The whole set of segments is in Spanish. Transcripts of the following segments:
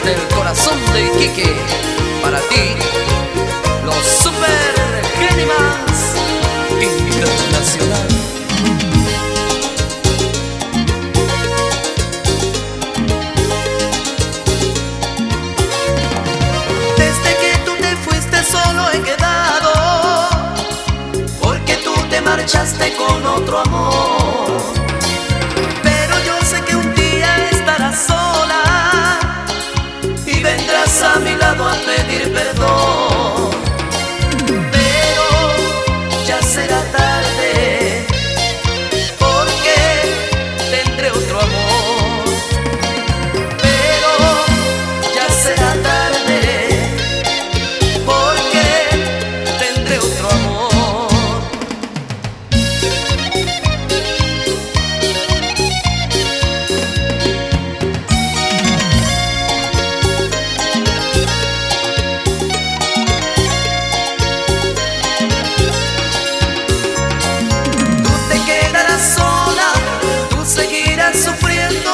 desde el corazón de Iquique, para ti, los Super Genimans Internacional. Desde que tú te fuiste solo he quedado, porque tú te marchaste con otro amor. Pero yo sé que un día estarás sola y vendrás a mi lado a pedir perdón. Pero ya será tarde, porque tendré otro amor. Pero ya será tarde, porque tendré otro amor. Sufriendo,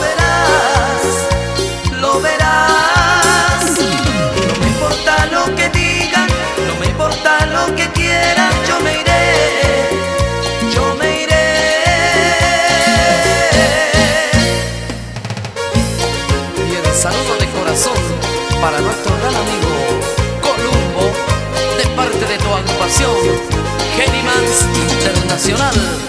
lo verás. No me importa lo que digan, no me importa lo que quieran, yo me iré, yo me iré. Y el saludo de corazón para nuestro gran amigo Columbo, de parte de tu agrupación Genimans Internacional.